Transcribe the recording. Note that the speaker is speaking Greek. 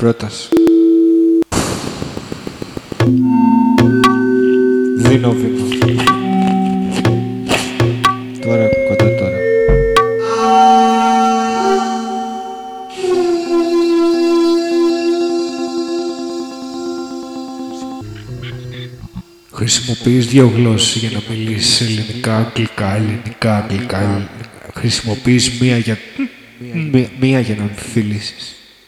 Πρώτος. Δίνω βήμα. Τώρα, κοντά τώρα. Χρησιμοποιείς δύο γλώσσες για να μιλήσεις ελληνικά, αγγλικά, ελληνικά, αγγλικά. Χρησιμοποιείς μία για να εμφυλίσεις.